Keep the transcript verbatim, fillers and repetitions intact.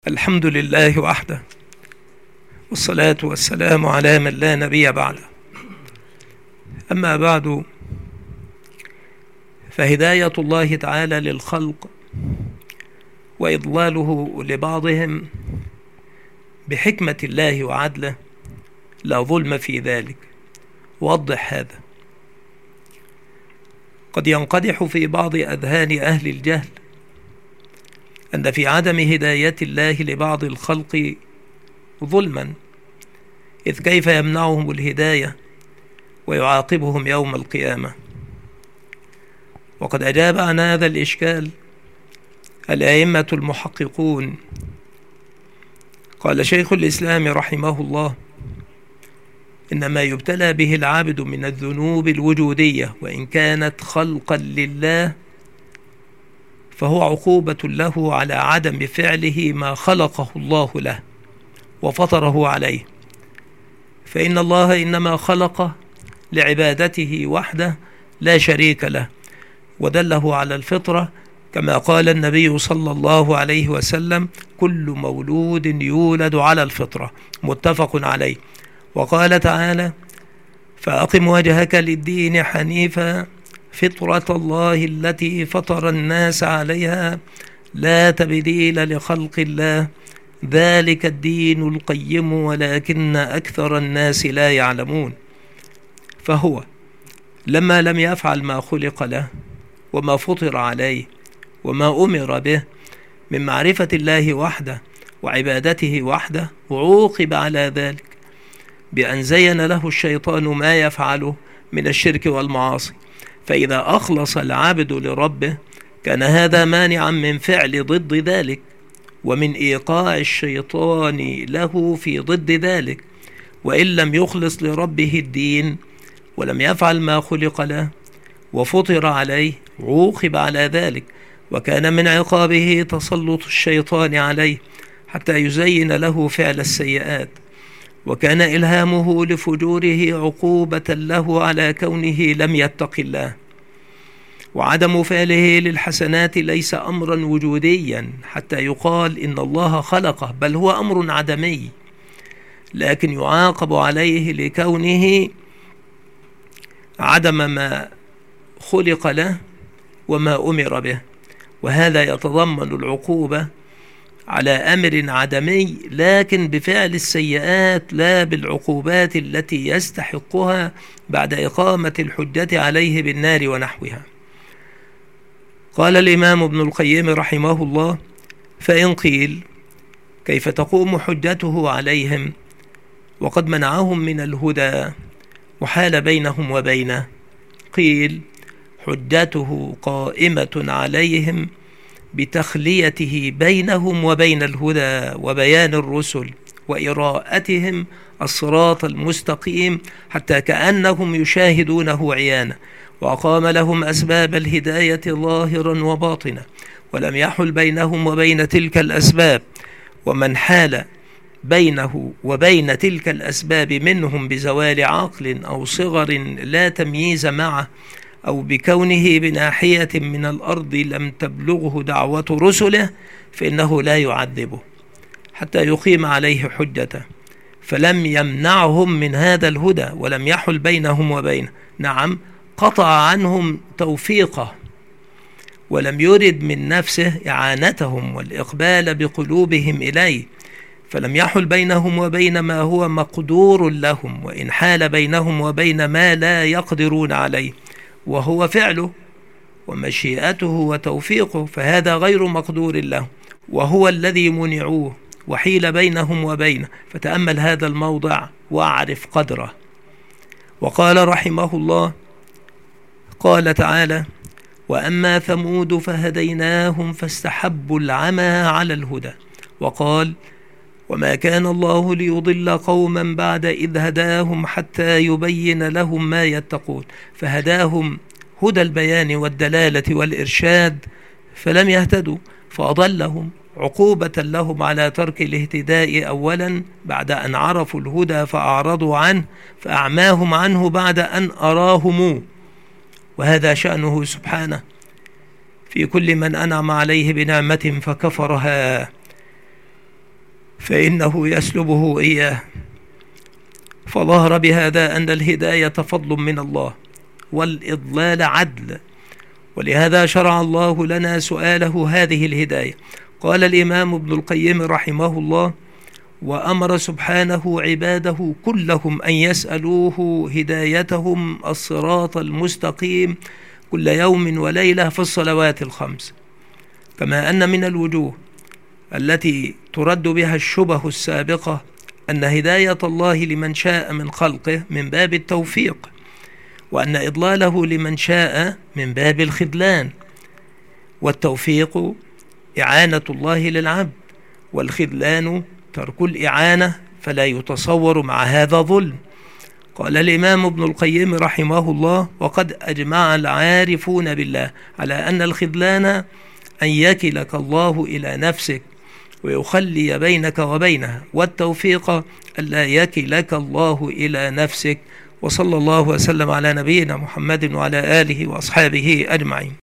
الحمد لله وحده، والصلاة والسلام على من لا نبي بعده. أما بعد، فهداية الله تعالى للخلق وإضلاله لبعضهم بحكمة الله وعدله لا ظلم في ذلك. وضح هذا. قد ينقدح في بعض أذهان أهل الجهل أن في عدم هداية الله لبعض الخلق ظلما، إذ كيف يمنعهم الهداية ويعاقبهم يوم القيامة؟ وقد أجاب عن هذا الإشكال الأئمة المحققون. قال شيخ الإسلام رحمه الله: إن ما يبتلى به العابد من الذنوب الوجودية وإن كانت خلقا لله فهو عقوبة له على عدم فعله ما خلقه الله له وفطره عليه، فإن الله إنما خلقه لعبادته وحده لا شريك له، ودله على الفطرة كما قال النبي صلى الله عليه وسلم: كل مولود يولد على الفطرة، متفق عليه. وقال تعالى: فأقم وجهك للدين حنيفا فطرة الله التي فطر الناس عليها لا تبديل لخلق الله ذلك الدين القيم ولكن أكثر الناس لا يعلمون. فهو لما لم يفعل ما خلق له وما فطر عليه وما أمر به من معرفة الله وحده وعبادته وحده، عوقب على ذلك بأن زين له الشيطان ما يفعله من الشرك والمعاصي. فإذا أخلص العبد لربه كان هذا مانعا من فعل ضد ذلك ومن إيقاع الشيطان له في ضد ذلك. وإن لم يخلص لربه الدين ولم يفعل ما خلق له وفطر عليه، عوقب على ذلك، وكان من عقابه تسلط الشيطان عليه حتى يزين له فعل السيئات، وكان إلهامه لفجوره عقوبة له على كونه لم يتق الله. وعدم فعله للحسنات ليس أمرا وجوديا حتى يقال إن الله خلقه، بل هو أمر عدمي، لكن يعاقب عليه لكونه عدم ما خلق له وما أمر به. وهذا يتضمن العقوبة على أمر عدمي لكن بفعل السيئات لا بالعقوبات التي يستحقها بعد إقامة الحجة عليه بالنار ونحوها. قال الإمام ابن القيم رحمه الله: فإن قيل كيف تقوم حجته عليهم وقد منعهم من الهدى وحال بينهم وبينه؟ قيل: حجته قائمة عليهم بتخليته بينهم وبين الهدى وبيان الرسل وإراءتهم الصراط المستقيم حتى كأنهم يشاهدونه عيانا، وأقام لهم أسباب الهداية ظاهرا وباطنا، ولم يحل بينهم وبين تلك الأسباب. ومن حال بينه وبين تلك الأسباب منهم بزوال عقل أو صغر لا تمييز معه أو بكونه بناحية من الأرض لم تبلغه دعوة رسله، فإنه لا يعذبه حتى يقيم عليه حجته، فلم يمنعهم من هذا الهدى ولم يحل بينهم وبينه. نعم، قطع عنهم توفيقه ولم يرد من نفسه إعانتهم والإقبال بقلوبهم إليه، فلم يحل بينهم وبين ما هو مقدور لهم، وإن حال بينهم وبين ما لا يقدرون عليه وهو فعله ومشيئته وتوفيقه، فهذا غير مقدور له وهو الذي منعوه وحيل بينهم وبينه. فتأمل هذا الموضع واعرف قدره. وقال رحمه الله: قال تعالى: وأما ثمود فهديناهم فاستحبوا العمى على الهدى. وقال: وما كان الله ليضل قوما بعد إذ هداهم حتى يبين لهم ما يتقون. فهداهم هدى البيان والدلالة والإرشاد فلم يهتدوا، فأضلهم عقوبة لهم على ترك الاهتداء أولا بعد أن عرفوا الهدى فأعرضوا عنه، فأعماهم عنه بعد أن أراهم. وهذا شأنه فإنه يسلبه إياه. فظهر بهذا أن الهداية فضل من الله والإضلال عدل، ولهذا شرع الله لنا سؤاله هذه الهداية. قال الإمام ابن القيم رحمه الله: وأمر سبحانه عباده كلهم أن يسألوه هدايتهم الصراط المستقيم كل يوم وليلة في الصلوات الخمس. كما أن من الوجوه التي ترد بها الشبه السابقة أن هداية الله لمن شاء من خلقه من باب التوفيق، وأن إضلاله لمن شاء من باب الخذلان. والتوفيق إعانة الله للعبد، والخذلان ترك الإعانة، فلا يتصور مع هذا ظلم. قال الإمام ابن القيم رحمه الله: وقد أجمع العارفون بالله على أن الخذلان أن يكلك الله إلى نفسك ويخلي بينك وبينها، والتوفيق ألا يكلك الله إلى نفسك. وصلى الله وسلم على نبينا محمد وعلى آله وأصحابه أجمعين.